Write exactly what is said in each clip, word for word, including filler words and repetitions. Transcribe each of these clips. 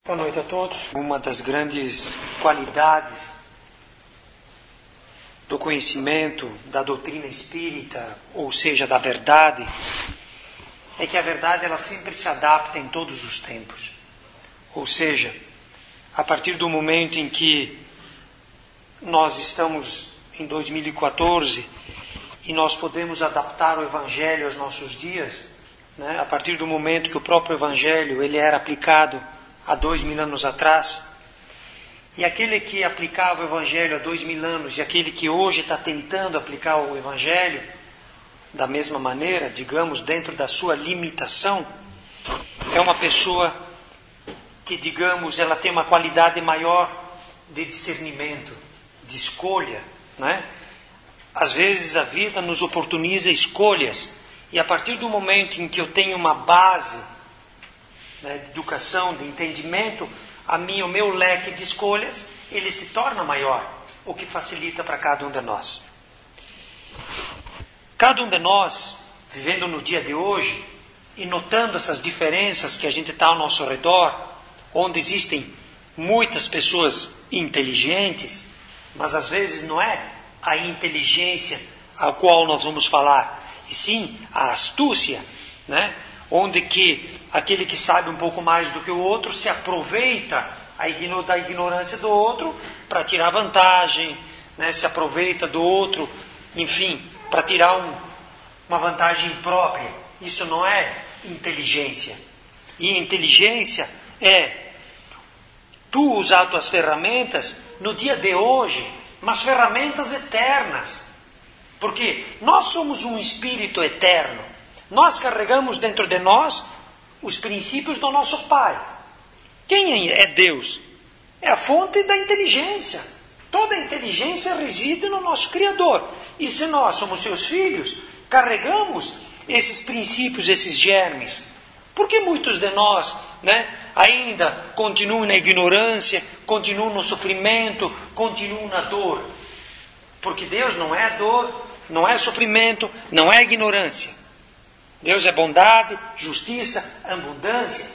Boa noite a todos. Uma das grandes qualidades do conhecimento da doutrina espírita, ou seja, da verdade, é que a verdade ela sempre se adapta em todos os tempos. Ou seja, a partir do momento em que nós estamos em dois mil e quatorze e nós podemos adaptar o Evangelho aos nossos dias, né? A partir do momento que o próprio Evangelho ele era aplicado há dois mil anos atrás, e aquele que aplicava o Evangelho há dois mil anos e aquele que hoje está tentando aplicar o Evangelho da mesma maneira, digamos, dentro da sua limitação, é uma pessoa que, digamos, ela tem uma qualidade maior de discernimento, de escolha, né? Às vezes a vida nos oportuniza escolhas, e a partir do momento em que eu tenho uma base, né, de educação, de entendimento, a minha, o meu leque de escolhas, ele se torna maior, o que facilita para cada um de nós. Cada um de nós, vivendo no dia de hoje, e notando essas diferenças que a gente está ao nosso redor, onde existem muitas pessoas inteligentes, mas às vezes não é a inteligência a qual nós vamos falar, e sim a astúcia, né? Onde que aquele que sabe um pouco mais do que o outro se aproveita da ignorância do outro para tirar vantagem, né? Se aproveita do outro, enfim, para tirar um, uma vantagem própria. Isso não é inteligência. E inteligência é tu usar tuas ferramentas no dia de hoje, mas ferramentas eternas. Porque nós somos um espírito eterno. Nós carregamos dentro de nós os princípios do nosso Pai. Quem é Deus? É a fonte da inteligência. Toda a inteligência reside no nosso Criador. E se nós somos seus filhos, carregamos esses princípios, esses germes. Por que muitos de nós, né, ainda continuam na ignorância, continuam no sofrimento, continuam na dor? Porque Deus não é dor, não é sofrimento, não é ignorância. Deus é bondade, justiça, abundância.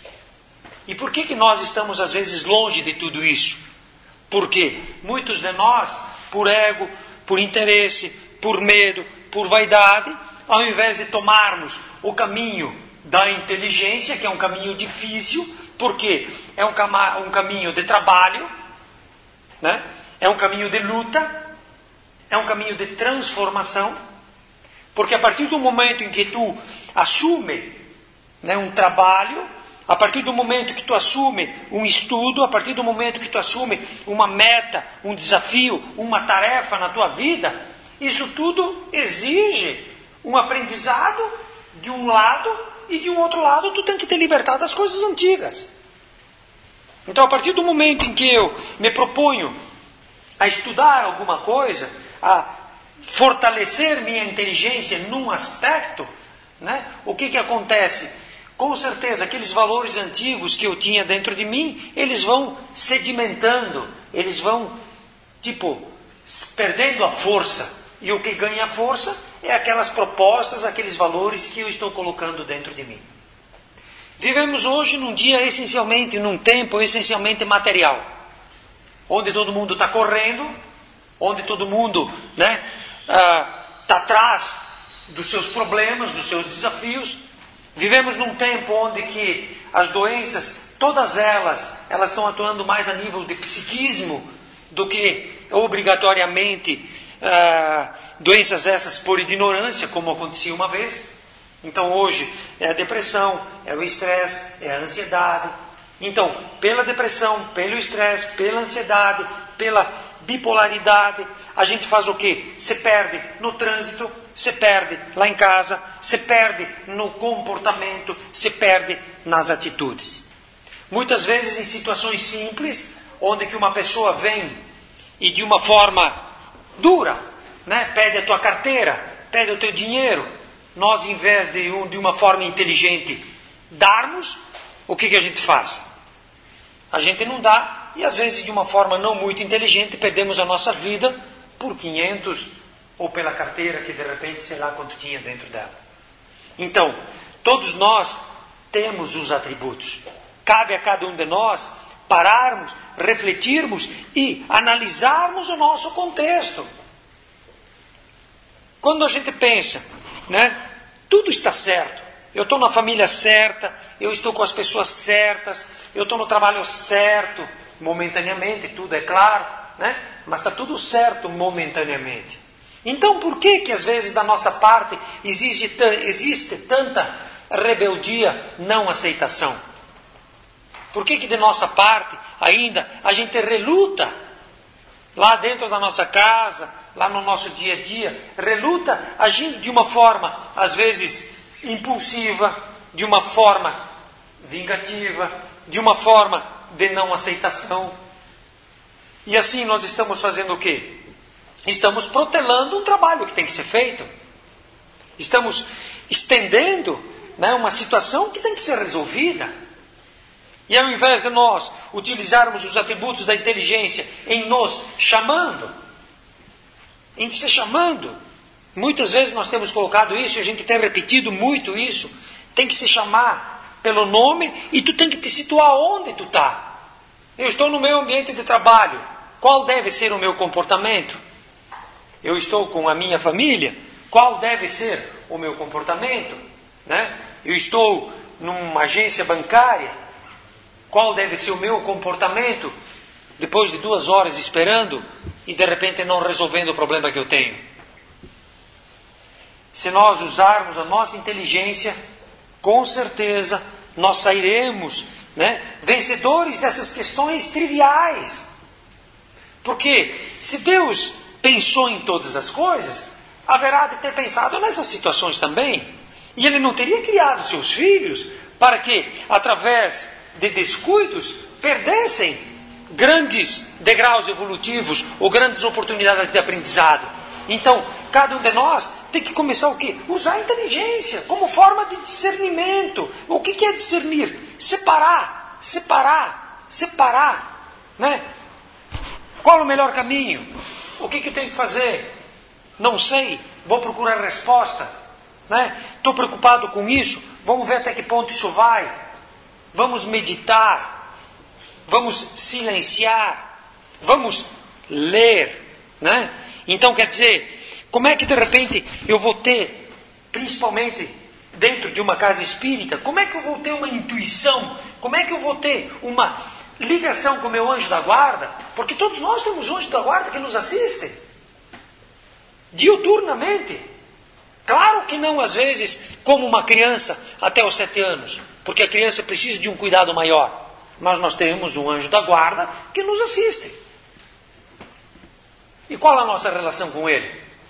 E por que que nós estamos às vezes longe de tudo isso? Porque muitos de nós, por ego, por interesse, por medo, por vaidade, ao invés de tomarmos o caminho da inteligência, que é um caminho difícil, porque é um, cama, um caminho de trabalho, né? É um caminho de luta, é um caminho de transformação. Porque a partir do momento em que tu assume, né, um trabalho, a partir do momento que tu assume um estudo, a partir do momento que tu assume uma meta, um desafio, uma tarefa na tua vida, isso tudo exige um aprendizado de um lado e de um outro lado tu tem que te libertar das coisas antigas. Então a partir do momento em que eu me proponho a estudar alguma coisa, a fortalecer minha inteligência num aspecto, né? O que que acontece? Com certeza, aqueles valores antigos que eu tinha dentro de mim, eles vão sedimentando, eles vão, tipo, perdendo a força. E o que ganha força é aquelas propostas, aqueles valores que eu estou colocando dentro de mim. Vivemos hoje num dia essencialmente, num tempo essencialmente material, onde todo mundo está correndo, onde todo mundo, né, está atrás dos seus problemas, dos seus desafios. Vivemos num tempo onde que as doenças, todas elas, elas estão atuando mais a nível de psiquismo do que obrigatoriamente ah, doenças essas por ignorância, como acontecia uma vez. Então hoje é a depressão, é o estresse, é a ansiedade. Então, pela depressão, pelo estresse, pela ansiedade, pela bipolaridade, a gente faz o quê? Se perde no trânsito, se perde lá em casa, se perde no comportamento, se perde nas atitudes. Muitas vezes em situações simples, onde que uma pessoa vem e de uma forma dura, né, pede a tua carteira, pede o teu dinheiro, nós em vez de, um, de uma forma inteligente darmos, o que que a gente faz? A gente não dá. E às vezes de uma forma não muito inteligente perdemos a nossa vida por quinhentos ou pela carteira que de repente sei lá quanto tinha dentro dela. Então, todos nós temos os atributos. cabe a cada um de nós pararmos, refletirmos e analisarmos o nosso contexto. Quando a gente pensa, né, tudo está certo, eu estou na família certa, eu estou com as pessoas certas, eu estou no trabalho certo, momentaneamente, tudo é claro, né? Mas está tudo certo momentaneamente. Então por que que às vezes da nossa parte existe, existe tanta rebeldia, não aceitação? Por que que de nossa parte ainda a gente reluta lá dentro da nossa casa, lá no nosso dia a dia, reluta agindo de uma forma às vezes impulsiva, de uma forma vingativa, de uma forma de não aceitação? E assim nós estamos fazendo o quê? Estamos protelando um trabalho que tem que ser feito. Estamos estendendo, né, uma situação que tem que ser resolvida. E ao invés de nós utilizarmos os atributos da inteligência em nos chamando, em se chamando, muitas vezes nós temos colocado isso, e a gente tem repetido muito isso, tem que se chamar pelo nome e tu tem que te situar onde tu está. Eu estou no meu ambiente de trabalho, qual deve ser o meu comportamento? Eu estou com a minha família, qual deve ser o meu comportamento? Né? Eu estou numa agência bancária, qual deve ser o meu comportamento depois de duas horas esperando e de repente não resolvendo o problema que eu tenho? Se nós usarmos a nossa inteligência, com certeza nós sairemos, né, vencedores dessas questões triviais. Porque se Deus pensou em todas as coisas, haverá de ter pensado nessas situações também. E Ele não teria criado seus filhos para que, através de descuidos, perdessem grandes degraus evolutivos ou grandes oportunidades de aprendizado. Então, cada um de nós tem que começar o quê? Usar a inteligência como forma de discernimento. O que que é discernir? Separar, separar, separar, né? Qual o melhor caminho? O que que eu tenho que fazer? Não sei, vou procurar resposta, né? Estou preocupado com isso, vamos ver até que ponto isso vai. Vamos meditar, vamos silenciar, vamos ler, né? Então quer dizer, como é que de repente eu vou ter, principalmente dentro de uma casa espírita, como é que eu vou ter uma intuição? Como é que eu vou ter uma ligação com o meu anjo da guarda? Porque todos nós temos um anjo da guarda que nos assiste diuturnamente. Claro que não às vezes como uma criança até os sete anos, porque a criança precisa de um cuidado maior. Mas nós temos um anjo da guarda que nos assiste. E qual a nossa relação com ele?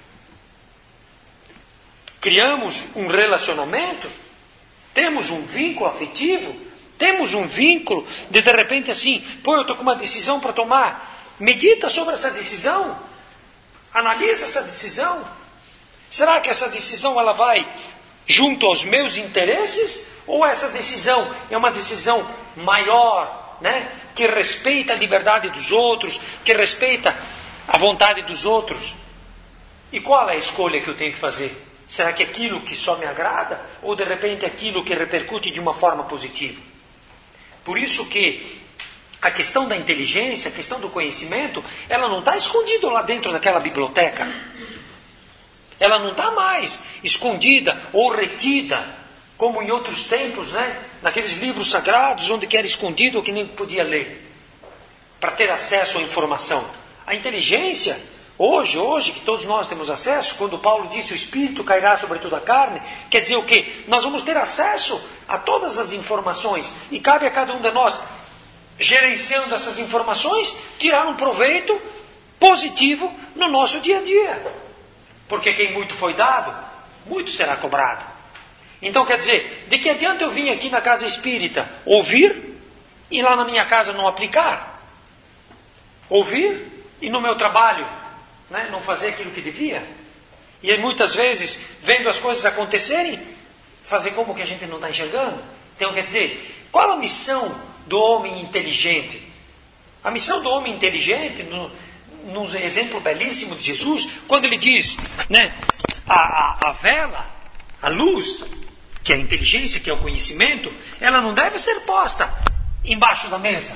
Criamos um relacionamento? Temos um vínculo afetivo? Temos um vínculo de de repente assim, pô, eu estou com uma decisão para tomar. Medita sobre essa decisão. Analisa essa decisão. Será que essa decisão ela vai junto aos meus interesses? Ou essa decisão é uma decisão maior, né? Que respeita a liberdade dos outros, que respeita a vontade dos outros? E qual é a escolha que eu tenho que fazer? Será que aquilo que só me agrada? Ou de repente aquilo que repercute de uma forma positiva? Por isso que a questão da inteligência, a questão do conhecimento, ela não está escondida lá dentro daquela biblioteca. Ela não está mais escondida ou retida, como em outros tempos, né? Naqueles livros sagrados, onde que era escondido ou que nem podia ler, para ter acesso à informação. A inteligência, hoje, hoje que todos nós temos acesso, quando Paulo disse o Espírito cairá sobre toda a carne, quer dizer o quê? Nós vamos ter acesso a todas as informações, e cabe a cada um de nós, gerenciando essas informações, tirar um proveito positivo no nosso dia a dia. Porque quem muito foi dado, muito será cobrado. Então quer dizer, de que adianta eu vir aqui na casa espírita ouvir e lá na minha casa não aplicar? Ouvir e no meu trabalho, né, não fazer aquilo que devia? E muitas vezes, vendo as coisas acontecerem, fazer como que a gente não está enxergando? Então quer dizer, qual a missão do homem inteligente? A missão do homem inteligente, no, num exemplo belíssimo de Jesus, quando ele diz, né, a, a, a vela, a luz, que é a inteligência, que é o conhecimento, ela não deve ser posta embaixo da mesa.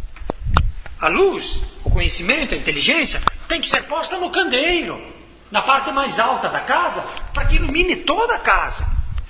A luz, o conhecimento, a inteligência tem que ser posta no candeeiro, na parte mais alta da casa, para que ilumine toda a casa.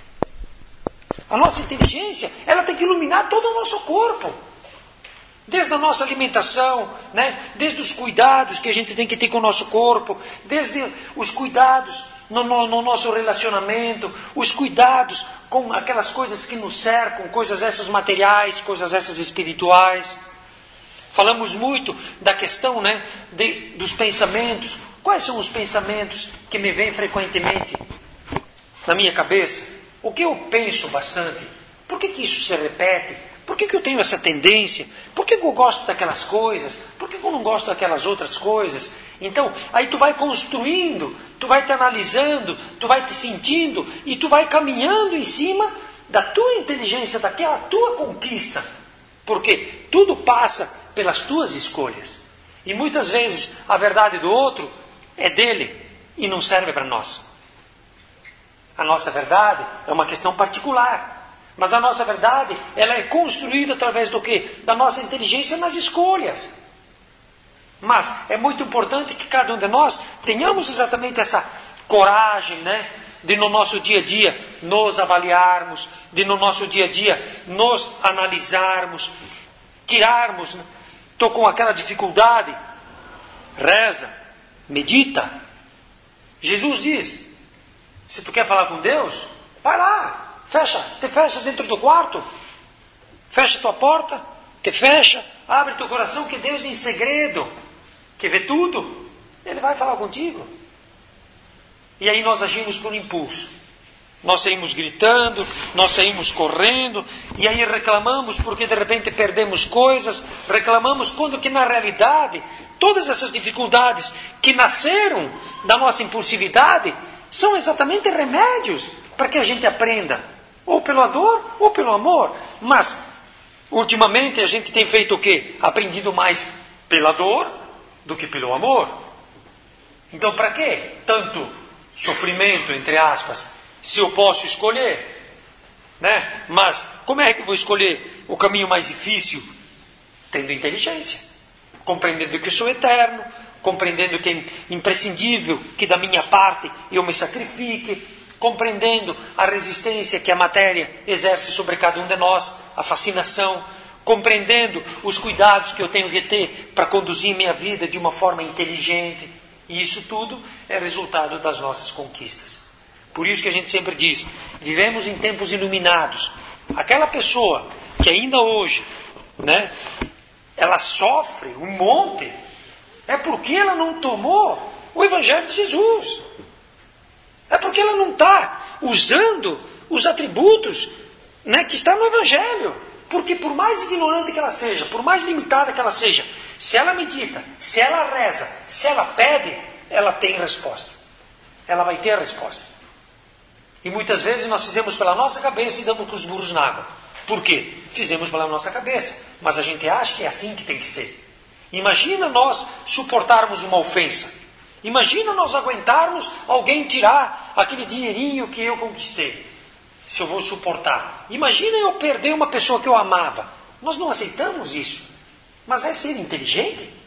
A nossa inteligência, ela tem que iluminar todo o nosso corpo. Desde a nossa alimentação, né? Desde os cuidados que a gente tem que ter com o nosso corpo, desde os cuidados no, no, no nosso relacionamento, os cuidados com aquelas coisas que nos cercam, coisas essas materiais, coisas essas espirituais. Falamos muito da questão, né, de, dos pensamentos. Quais são os pensamentos que me vêm frequentemente na minha cabeça? O que eu penso bastante? Por que, que isso se repete? Por que, que eu tenho essa tendência? Por que, que eu gosto daquelas coisas? Por que, que eu não gosto daquelas outras coisas? Então, aí tu vai construindo, tu vai te analisando, tu vai te sentindo e tu vai caminhando em cima da tua inteligência, daquela tua conquista. Porque tudo passa pelas tuas escolhas. E muitas vezes a verdade do outro é dele e não serve para nós. A nossa verdade é uma questão particular. Mas a nossa verdade, ela é construída através do quê? Da nossa inteligência nas escolhas. Mas é muito importante que cada um de nós tenhamos exatamente essa coragem, né? De no nosso dia a dia nos avaliarmos, de no nosso dia a dia nos analisarmos, tirarmos, né? Estou com aquela dificuldade, reza, medita. Jesus diz, se tu quer falar com Deus, vai lá, fecha, te fecha dentro do quarto, fecha tua porta, te fecha, abre teu coração, que Deus em segredo, que vê tudo, Ele vai falar contigo. E aí nós agimos por impulso. Nós saímos gritando, nós saímos correndo, e aí reclamamos porque de repente perdemos coisas, reclamamos quando que na realidade, todas essas dificuldades que nasceram da nossa impulsividade, são exatamente remédios para que a gente aprenda, ou pela dor, ou pelo amor. Mas, ultimamente a gente tem feito o quê? Aprendido mais pela dor do que pelo amor. Então, para que tanto sofrimento, entre aspas, se eu posso escolher, né? Mas como é que eu vou escolher o caminho mais difícil? Tendo inteligência, compreendendo que eu sou eterno, compreendendo que é imprescindível que da minha parte eu me sacrifique, compreendendo a resistência que a matéria exerce sobre cada um de nós, a fascinação, compreendendo os cuidados que eu tenho de ter para conduzir minha vida de uma forma inteligente. E isso tudo é resultado das nossas conquistas. Por isso que a gente sempre diz, vivemos em tempos iluminados. Aquela pessoa que ainda hoje, né, ela sofre um monte, é porque ela não tomou o Evangelho de Jesus. É porque ela não está usando os atributos, né, que está no Evangelho. Porque por mais ignorante que ela seja, por mais limitada que ela seja, se ela medita, se ela reza, se ela pede, ela tem resposta. Ela vai ter a resposta. E muitas vezes nós fizemos pela nossa cabeça e damos com os burros na água. Por quê? Fizemos pela nossa cabeça. Mas a gente acha que é assim que tem que ser. Imagina nós suportarmos uma ofensa. Imagina nós aguentarmos alguém tirar aquele dinheirinho que eu conquistei. Se eu vou suportar. Imagina eu perder uma pessoa que eu amava. Nós não aceitamos isso. Mas é ser inteligente?